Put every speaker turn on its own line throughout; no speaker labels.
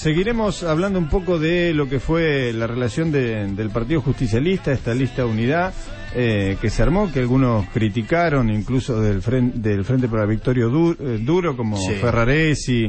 seguiremos hablando un poco de lo que fue la relación del Partido Justicialista, esta lista Unidad que se armó, que algunos criticaron, incluso del Frente para la Victoria Duro, como sí. Ferraresi,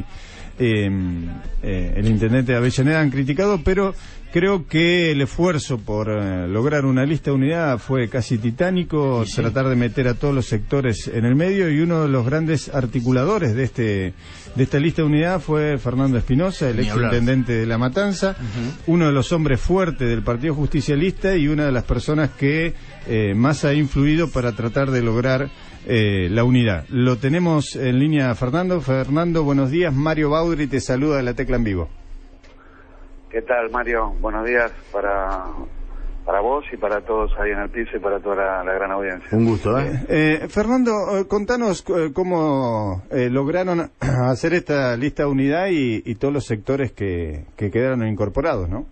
el intendente de Avellaneda han criticado, pero creo que el esfuerzo por lograr una lista de unidad fue casi titánico, sí. Tratar de meter a todos los sectores en el medio, y uno de los grandes articuladores de esta lista de unidad fue Fernando Espinosa, el ex intendente de La Matanza, uno de los hombres fuertes del Partido Justicialista y una de las personas que más ha influido para tratar de lograr la unidad. Lo tenemos en línea, Fernando. Fernando, buenos días. Mario Baudri te saluda de La Tecla en Vivo.
¿Qué tal, Mario? Buenos días para vos y para todos ahí en el piso y para toda la gran audiencia.
Un gusto, Fernando, contanos cómo lograron hacer esta lista de unidad y todos los sectores que quedaron incorporados, ¿no?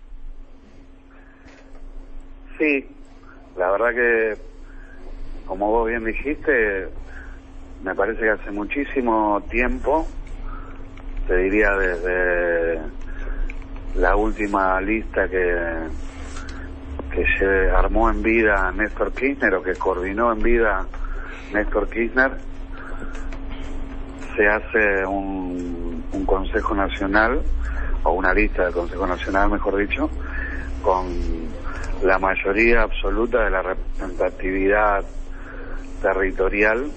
Sí, la verdad que, como vos bien dijiste, me parece que hace muchísimo tiempo, te diría desde la última lista que se armó en vida Néstor Kirchner, o que coordinó en vida Néstor Kirchner, se hace un Consejo Nacional, o una lista del Consejo Nacional, mejor dicho, con la mayoría absoluta de la representatividad territorial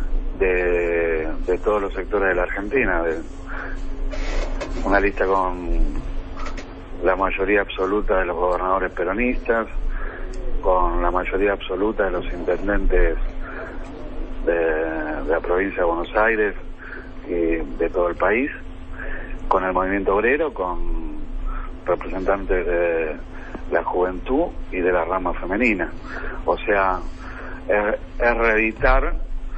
de todos los sectores de la Argentina, una lista con la mayoría absoluta de los gobernadores peronistas, con la mayoría absoluta de los intendentes de la provincia de Buenos Aires y de todo el país, con el movimiento obrero, con representantes de la juventud y de la rama femenina. O sea, es reeditar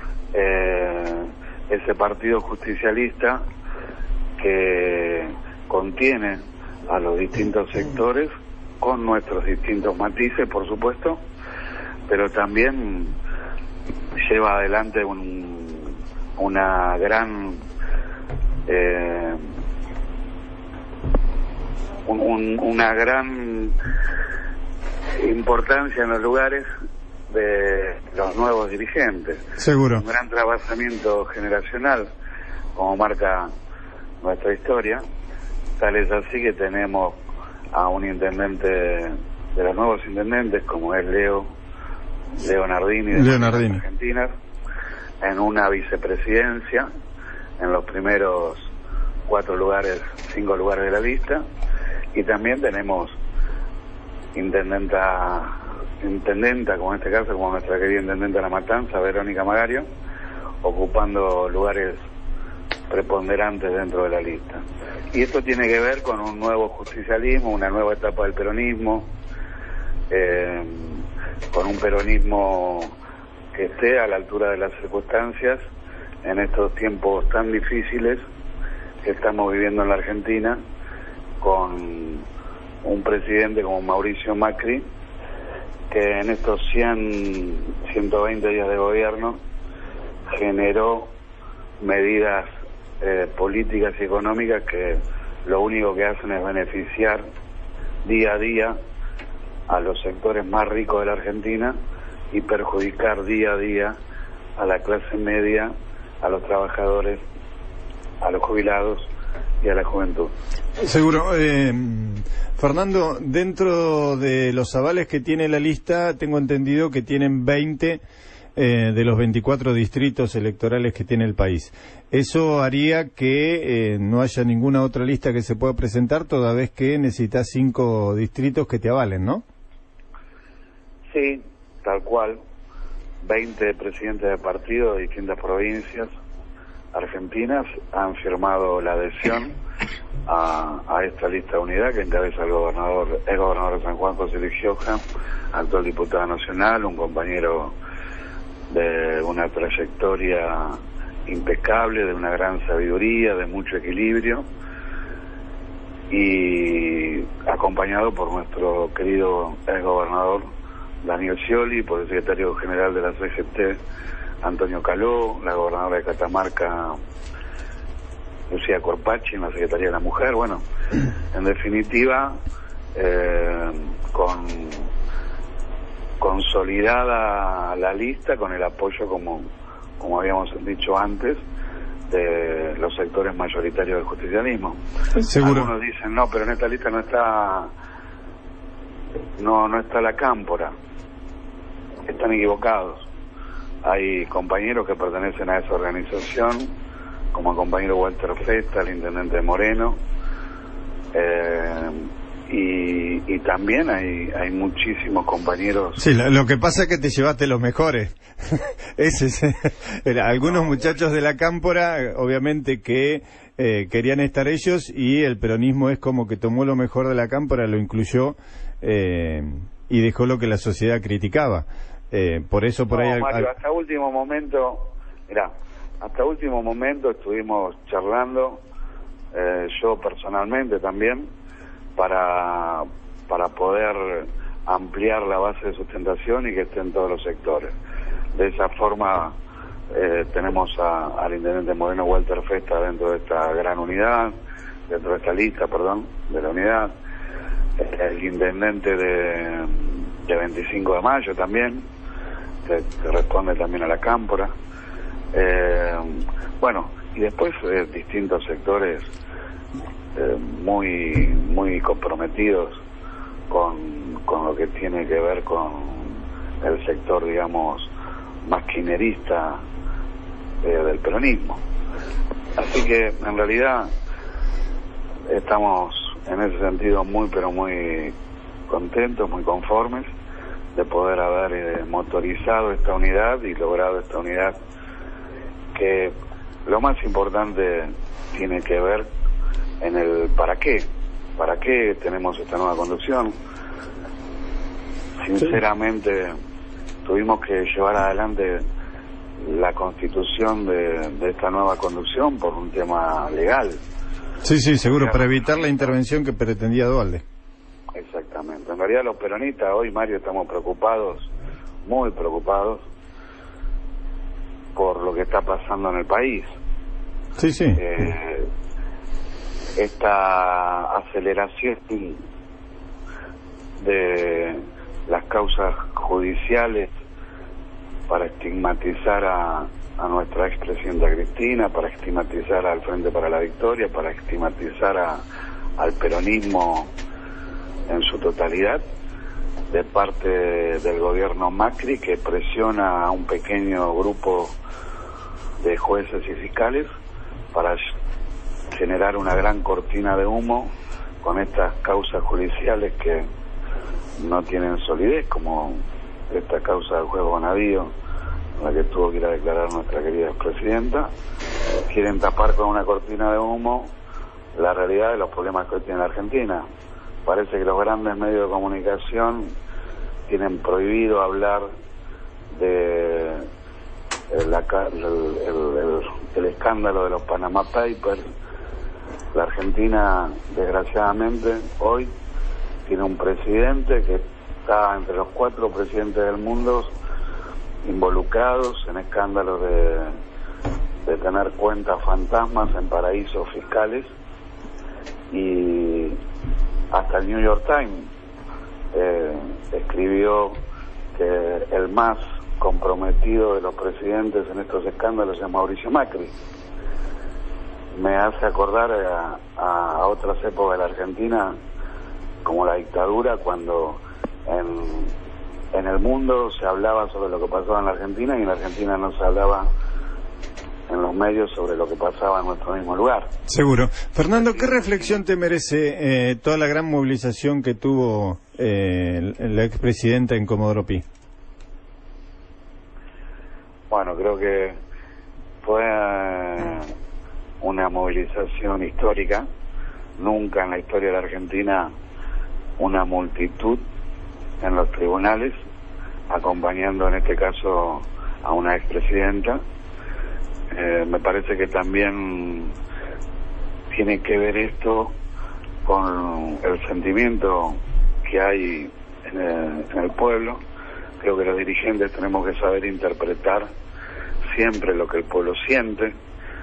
ese partido justicialista que contiene a los distintos sectores, con nuestros distintos matices, por supuesto, pero también lleva adelante una gran una gran importancia en los lugares de los nuevos dirigentes.
Seguro. Un
gran trabajamiento generacional, como marca nuestra historia. Tal es así que tenemos a un intendente de los nuevos intendentes, como es Leo Nardini, de Argentina, en una vicepresidencia, en los primeros 5 lugares de la lista, y también tenemos intendenta, como en este caso, como nuestra querida intendenta de La Matanza, Verónica Magario, ocupando lugares preponderantes dentro de la lista. Y esto tiene que ver con un nuevo justicialismo, una nueva etapa del peronismo, con un peronismo que esté a la altura de las circunstancias en estos tiempos tan difíciles que estamos viviendo en la Argentina, con un presidente como Mauricio Macri, que en estos 120 días de gobierno generó medidas políticas y económicas que lo único que hacen es beneficiar día a día a los sectores más ricos de la Argentina y perjudicar día a día a la clase media, a los trabajadores, a los jubilados y a la juventud.
Seguro. Fernando, dentro de los avales que tiene la lista, tengo entendido que tienen 20 de los 24 distritos electorales que tiene el país. Eso haría que no haya ninguna otra lista que se pueda presentar, toda vez que necesitas 5 distritos que te avalen, ¿no?
Sí, tal cual. 20 presidentes de partidos de distintas provincias argentinas han firmado la adhesión a esta lista de unidad que encabeza el gobernador de San Juan, José Luis Gioja, actual diputado nacional, un compañero de una trayectoria impecable, de una gran sabiduría, de mucho equilibrio, y acompañado por nuestro querido exgobernador Daniel Scioli, por el secretario general de la CGT Antonio Caló, la gobernadora de Catamarca Lucía Corpachi en la Secretaría de la Mujer. Bueno, en definitiva, consolidada la lista con el apoyo, como habíamos dicho antes, de los sectores mayoritarios del justicialismo.
Seguro.
Algunos dicen, no, pero en esta lista no está la Cámpora. Están equivocados. Hay compañeros que pertenecen a esa organización, como el compañero Walter Festa, el intendente de Moreno, y también hay muchísimos compañeros.
Sí, lo que pasa es que te llevaste los mejores. Algunos muchachos de la Cámpora, obviamente que querían estar ellos, y el peronismo es como que tomó lo mejor de la Cámpora, lo incluyó y dejó lo que la sociedad criticaba. Por eso por ahí...
Mario, hasta último momento, hasta último momento estuvimos charlando, yo personalmente también, para poder ampliar la base de sustentación y que esté en todos los sectores. De esa forma tenemos al intendente Moreno Walter Festa dentro de esta gran unidad, dentro de esta lista, de la unidad, el intendente de 25 de mayo también, que responde también a la Cámpora. Bueno, y después distintos sectores muy comprometidos con lo que tiene que ver con el sector, digamos, más kirchnerista del peronismo. Así que en realidad estamos en ese sentido muy contentos, muy conformes de poder haber motorizado esta unidad y logrado esta unidad, que lo más importante tiene que ver en el para qué tenemos esta nueva conducción. Sinceramente, tuvimos que llevar adelante la constitución de esta nueva conducción por un tema legal.
Sí, seguro, para evitar la intervención que pretendía Duhalde.
Exactamente. En realidad los peronistas hoy, Mario, estamos preocupados, muy preocupados, por lo que está pasando en el país.
Sí.
Esta aceleración de las causas judiciales para estigmatizar a nuestra expresidenta Cristina, para estigmatizar al Frente para la Victoria, para estigmatizar al peronismo en su totalidad, de parte del gobierno Macri, que presiona a un pequeño grupo de jueces y fiscales para generar una gran cortina de humo con estas causas judiciales que no tienen solidez, como esta causa del juez Bonadío, en la que tuvo que ir a declarar nuestra querida expresidenta. Quieren tapar con una cortina de humo la realidad de los problemas que hoy tiene la Argentina. Parece que los grandes medios de comunicación tienen prohibido hablar de el escándalo de los Panama Papers. La Argentina, desgraciadamente, hoy tiene un presidente que está entre los 4 presidentes del mundo involucrados en escándalos de tener cuentas fantasmas en paraísos fiscales, y hasta el New York Times escribió que el más comprometido de los presidentes en estos escándalos es Mauricio Macri. Me hace acordar a otras épocas de la Argentina, como la dictadura, cuando en el mundo se hablaba sobre lo que pasaba en la Argentina, y en la Argentina no se hablaba en los medios sobre lo que pasaba en nuestro mismo lugar.
Seguro. Fernando, ¿qué reflexión te merece toda la gran movilización que tuvo la expresidenta en Comodoro Pi?
Bueno, creo que fue una movilización histórica. Nunca en la historia de la Argentina una multitud en los tribunales acompañando en este caso a una expresidenta. Me parece que también tiene que ver esto con el sentimiento que hay en el pueblo. Creo que los dirigentes tenemos que saber interpretar siempre lo que el pueblo siente,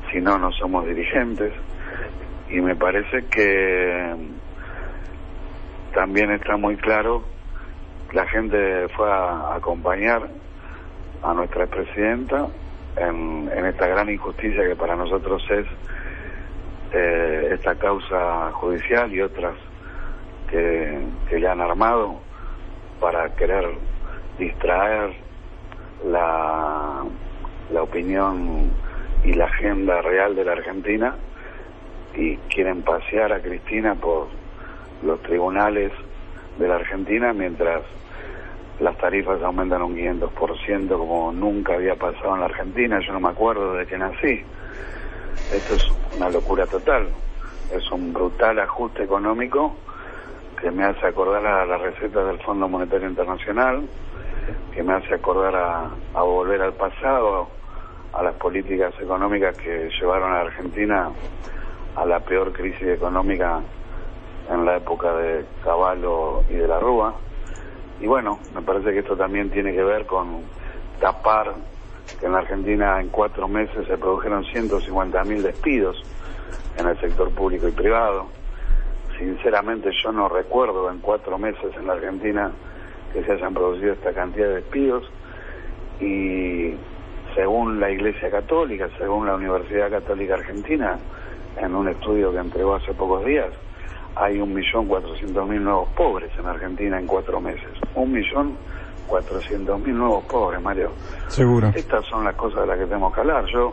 si no, no somos dirigentes. Y me parece que también está muy claro, la gente fue a acompañar a nuestra expresidenta en esta gran injusticia que para nosotros es esta causa judicial y otras que le han armado para querer distraer la opinión y la agenda real de la Argentina, y quieren pasear a Cristina por los tribunales de la Argentina mientras las tarifas aumentan un 500% como nunca había pasado en la Argentina. Yo no me acuerdo desde que nací. Esto es una locura total, es un brutal ajuste económico que me hace acordar a las recetas del Fondo Monetario Internacional, que me hace acordar a volver al pasado, a las políticas económicas que llevaron a la Argentina a la peor crisis económica en la época de Cavallo y de la Rúa. Y bueno, me parece que esto también tiene que ver con tapar que en la Argentina en 4 meses se produjeron 150.000 despidos en el sector público y privado. Sinceramente yo no recuerdo en 4 meses en la Argentina que se hayan producido esta cantidad de despidos, y según la Iglesia Católica, según la Universidad Católica Argentina, en un estudio que entregó hace pocos días, hay 1.400.000 nuevos pobres en Argentina en 4 meses. 1.400.000 nuevos pobres, Mario.
Seguro.
Estas son las cosas de las que tenemos que hablar. Yo,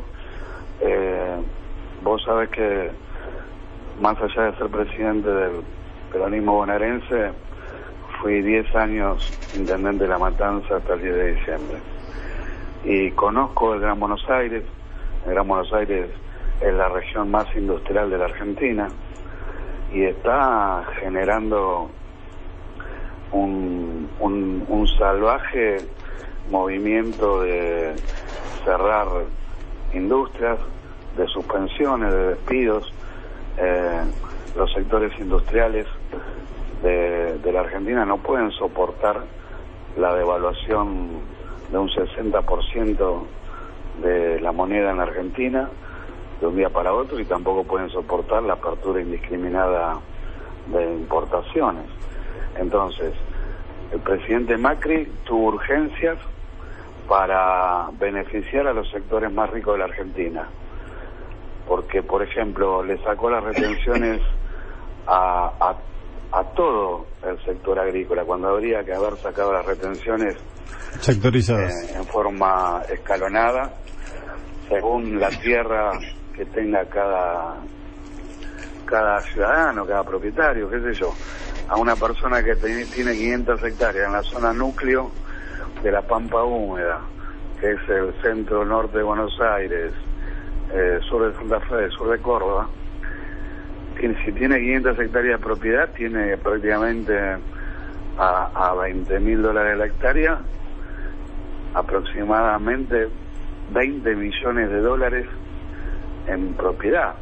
vos sabés que más allá de ser presidente del peronismo bonaerense, fui 10 años intendente de La Matanza hasta el 10 de diciembre. Y conozco el Gran Buenos Aires. El Gran Buenos Aires es la región más industrial de la Argentina y está generando un salvaje movimiento de cerrar industrias, de suspensiones, de despidos. Los sectores industriales de la Argentina no pueden soportar la devaluación de un 60% de la moneda en la Argentina de un día para otro, y tampoco pueden soportar la apertura indiscriminada de importaciones. Entonces, el presidente Macri tuvo urgencias para beneficiar a los sectores más ricos de la Argentina, porque, por ejemplo, le sacó las retenciones a todo el sector agrícola, cuando habría que haber sacado las retenciones
sectorizadas
en forma escalonada, según la tierra que tenga cada ciudadano, cada propietario, qué sé yo. A una persona que tiene 500 hectáreas en la zona núcleo de la Pampa Húmeda, que es el centro norte de Buenos Aires, sur de Santa Fe, sur de Córdoba, que si tiene 500 hectáreas de propiedad, tiene prácticamente a $20.000 la hectárea, aproximadamente $20 millones en propiedad.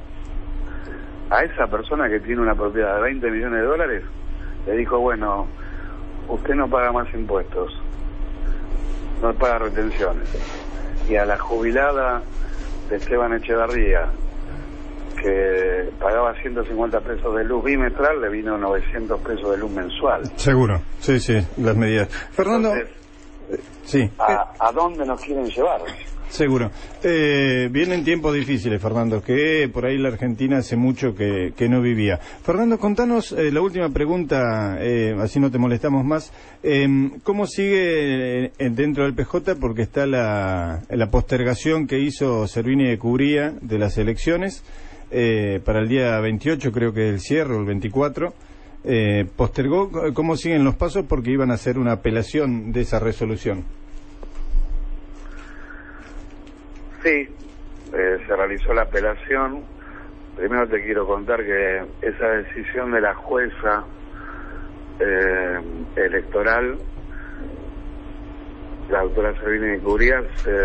A esa persona que tiene una propiedad de $20 millones, le dijo, bueno, usted no paga más impuestos, no paga retenciones. Y a la jubilada de Esteban Echeverría, que pagaba 150 pesos de luz bimestral, le vino 900 pesos de luz mensual.
Seguro, sí, las medidas. Fernando,
entonces, ¿a dónde nos quieren llevar?
Seguro. Vienen tiempos difíciles, Fernando, que por ahí la Argentina hace mucho que no vivía. Fernando, contanos la última pregunta, así no te molestamos más. ¿Cómo sigue dentro del PJ? Porque está la postergación que hizo Servini de Cubría de las elecciones para el día 28, creo que el cierre, o el 24. Postergó. ¿Cómo siguen los pasos? Porque iban a hacer una apelación de esa resolución.
Sí, se realizó la apelación. Primero te quiero contar que esa decisión de la jueza electoral, la doctora Servini de Cubría,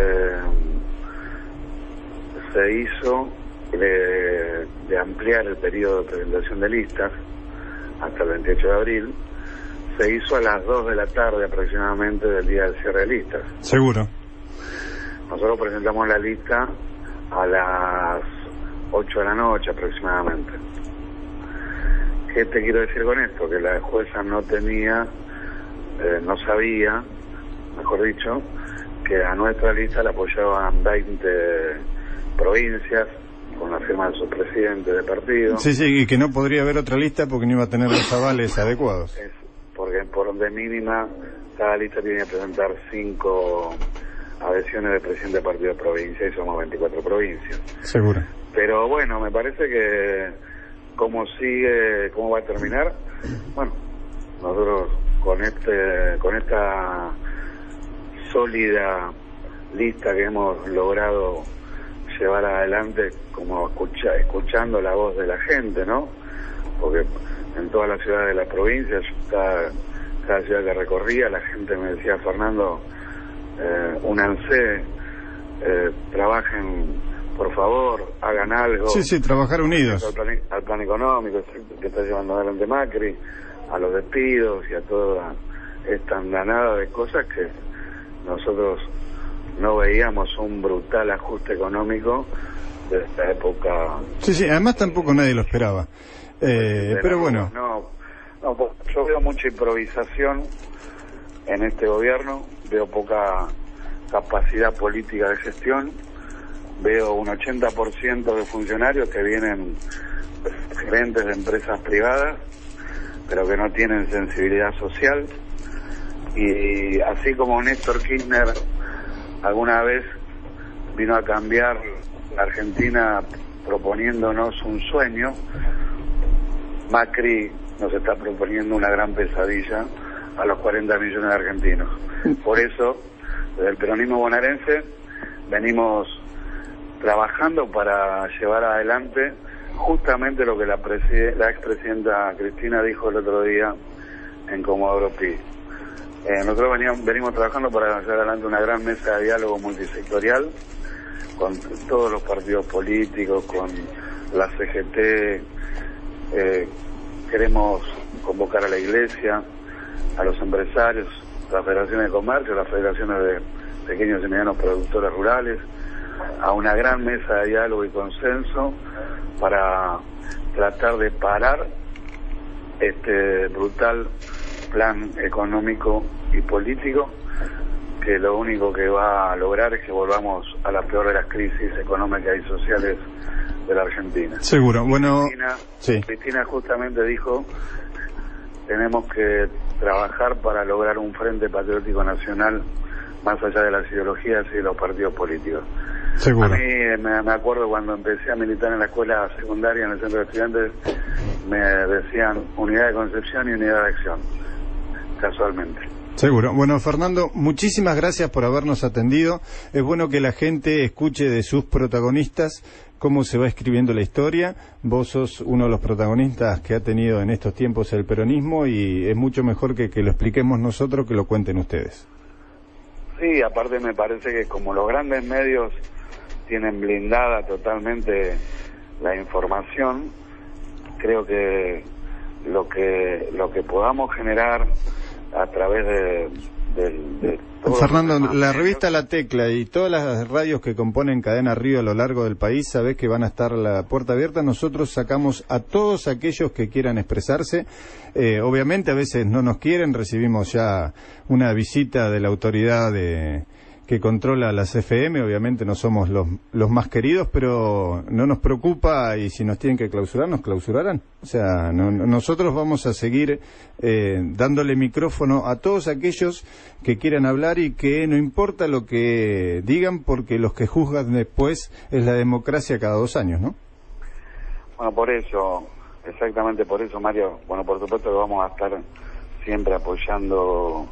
se hizo de ampliar el periodo de presentación de listas hasta el 28 de abril, se hizo a las 2 de la tarde aproximadamente del día del cierre de listas.
Seguro.
Nosotros presentamos la lista a las 8 de la noche aproximadamente. ¿Qué te quiero decir con esto? Que la jueza no sabía, mejor dicho, que a nuestra lista la apoyaban 20 provincias, con la firma de su presidente de partido.
Sí, y que no podría haber otra lista porque no iba a tener los avales adecuados.
Porque por de mínima, cada lista tiene que presentar 5 adhesiones de presidente de partido de provincia, y somos 24 provincias.
Seguro.
Pero bueno, me parece que cómo va a terminar, bueno, nosotros con esta sólida lista que hemos logrado llevar adelante, como escuchando la voz de la gente, ¿no? Porque en todas las ciudades de la provincia, cada ciudad que recorría, la gente me decía: Fernando, únanse, trabajen, por favor, hagan algo.
Sí, trabajar unidos.
Al plan económico que está llevando adelante Macri, a los despidos y a toda esta andanada de cosas que nosotros no veíamos un brutal ajuste económico de esta época.
Sí, además tampoco nadie lo esperaba. Pero bueno.
No, yo veo mucha improvisación en este gobierno, veo poca capacidad política de gestión, veo un 80% de funcionarios que vienen gerentes de empresas privadas, pero que no tienen sensibilidad social, y así como Néstor Kirchner alguna vez vino a cambiar la Argentina proponiéndonos un sueño, Macri nos está proponiendo una gran pesadilla a los 40 millones de argentinos. Por eso, desde el peronismo bonaerense, venimos trabajando para llevar adelante justamente lo que la expresidenta Cristina dijo el otro día en Comodoro Pi. Nosotros venimos trabajando para llevar adelante una gran mesa de diálogo multisectorial con todos los partidos políticos, con la CGT. Queremos convocar a la Iglesia, a los empresarios, las federaciones de comercio, las federaciones de pequeños y medianos productores rurales, a una gran mesa de diálogo y consenso para tratar de parar este brutal plan económico y político, que lo único que va a lograr es que volvamos a la peor de las crisis económicas y sociales de la Argentina.
Seguro. Bueno,
Cristina justamente dijo: tenemos que trabajar para lograr un frente patriótico nacional más allá de las ideologías y de los partidos políticos.
Seguro.
A mí me acuerdo cuando empecé a militar en la escuela secundaria, en el centro de estudiantes, me decían unidad de concepción y unidad de acción, casualmente.
Seguro. Bueno, Fernando, muchísimas gracias por habernos atendido. Es bueno que la gente escuche de sus protagonistas cómo se va escribiendo la historia. Vos sos uno de los protagonistas que ha tenido en estos tiempos el peronismo, y es mucho mejor que lo expliquemos nosotros que lo cuenten ustedes.
Sí, aparte me parece que como los grandes medios tienen blindada totalmente la información, creo que lo que podamos generar a través de
Fernando, la revista La Tecla y todas las radios que componen Cadena Río a lo largo del país, sabés que van a estar la puerta abierta. Nosotros sacamos a todos aquellos que quieran expresarse. Obviamente a veces no nos quieren, recibimos ya una visita de la autoridad que controla las FM, obviamente no somos los más queridos, pero no nos preocupa, y si nos tienen que clausurar, nos clausurarán. O sea, nosotros vamos a seguir dándole micrófono a todos aquellos que quieran hablar, y que no importa lo que digan, porque los que juzgan después es la democracia cada 2 años, ¿no?
Bueno, por eso, exactamente por eso, Mario, bueno, por supuesto que vamos a estar siempre apoyándolos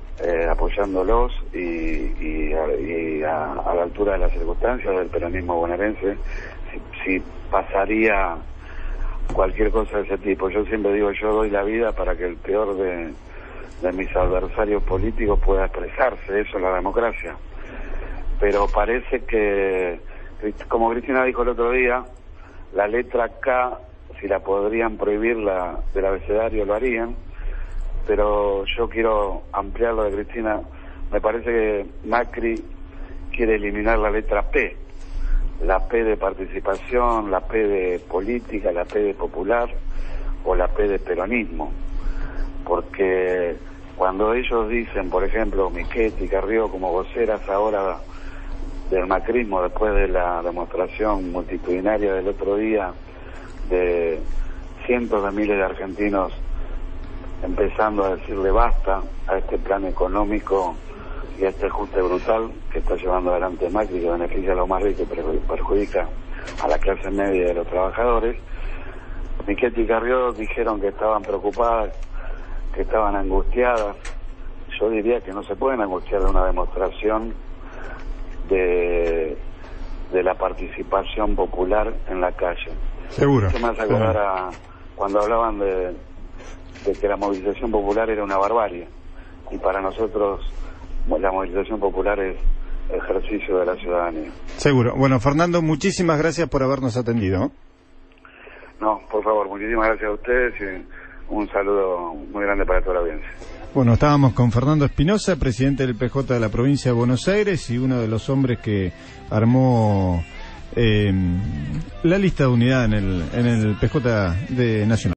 y a la altura de las circunstancias del peronismo bonaerense, si pasaría cualquier cosa de ese tipo. Yo siempre digo, yo doy la vida para que el peor de mis adversarios políticos pueda expresarse. Eso es la democracia. Pero parece que, como Cristina dijo el otro día, la letra K, si la podrían prohibir del abecedario, lo harían. Pero yo quiero ampliar lo de Cristina. Me parece que Macri quiere eliminar la letra P la P de participación, la P de política, la P de popular o la P de peronismo. Porque cuando ellos dicen, por ejemplo, Michetti, Carrió como voceras ahora del macrismo, después de la demostración multitudinaria del otro día de cientos de miles de argentinos empezando a decirle basta a este plan económico y a este ajuste brutal que está llevando adelante Macri, que beneficia a los más ricos y perjudica a la clase media de los trabajadores. Michetti y Carrió dijeron que estaban preocupadas, que estaban angustiadas. Yo diría que no se pueden angustiar de una demostración de la participación popular en la calle.
Seguro.
Se me hace acordar a cuando hablaban de que la movilización popular era una barbarie, y para nosotros la movilización popular es ejercicio de la ciudadanía.
Seguro. Bueno, Fernando, muchísimas gracias por habernos atendido.
No, por favor, muchísimas gracias a ustedes y un saludo muy grande para toda la audiencia.
Bueno, estábamos con Fernando Espinosa, presidente del PJ de la provincia de Buenos Aires y uno de los hombres que armó la lista de unidad en el PJ de Nacional.